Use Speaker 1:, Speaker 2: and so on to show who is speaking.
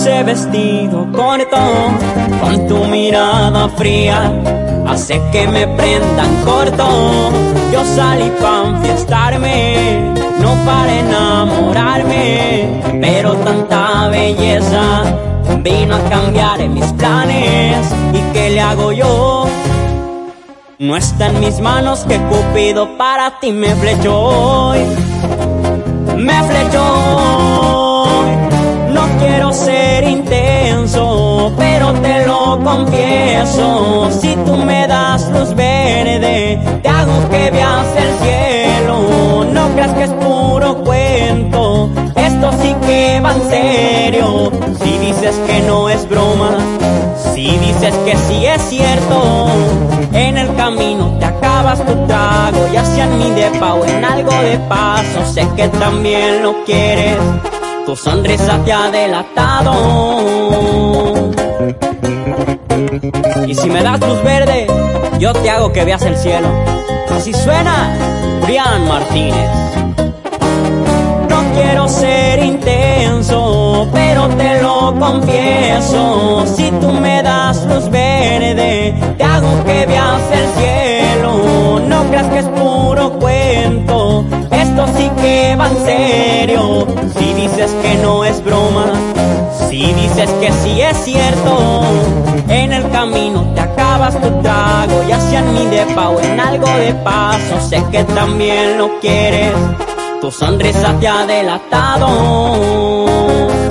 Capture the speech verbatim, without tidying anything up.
Speaker 1: ese vestido corto, con tu mirada fría, hace que me prendan corto. Yo salí pa' enfiestarme, no para enamorarme, pero tanta belleza vino a cambiar en mis planes. ¿Y qué le hago yo? No está en mis manos que Cupido para ti me flechó hoy, me flechó hoy. No quiero ser intenso, pero te lo confieso. Si tú me das luz verde, te hago que veas el cielo. No creas que es puro cuento, esto sí que va en serio. Si dices que no es broma, si dices que sí es cierto, en el camino te acabas tu trago, ya sea en mi depa o en algo de paso. Sé que también lo quieres, tu sonrisa te ha delatado. Y si me das luz verde, yo te hago que veas el cielo. Así suena Brian Martínez. No quiero ser intenso, pero te lo confieso. Si tú me das luz verde, te hago que veas el cielo. No creas que es puro cuento, esto sí que va en serio. Si dices que no es broma, si dices que sí es cierto, en el camino te acabas tu trago, ya sea en mi depa o en algo de paso. Sé que también lo quieres, tu sonrisa te ha delatado.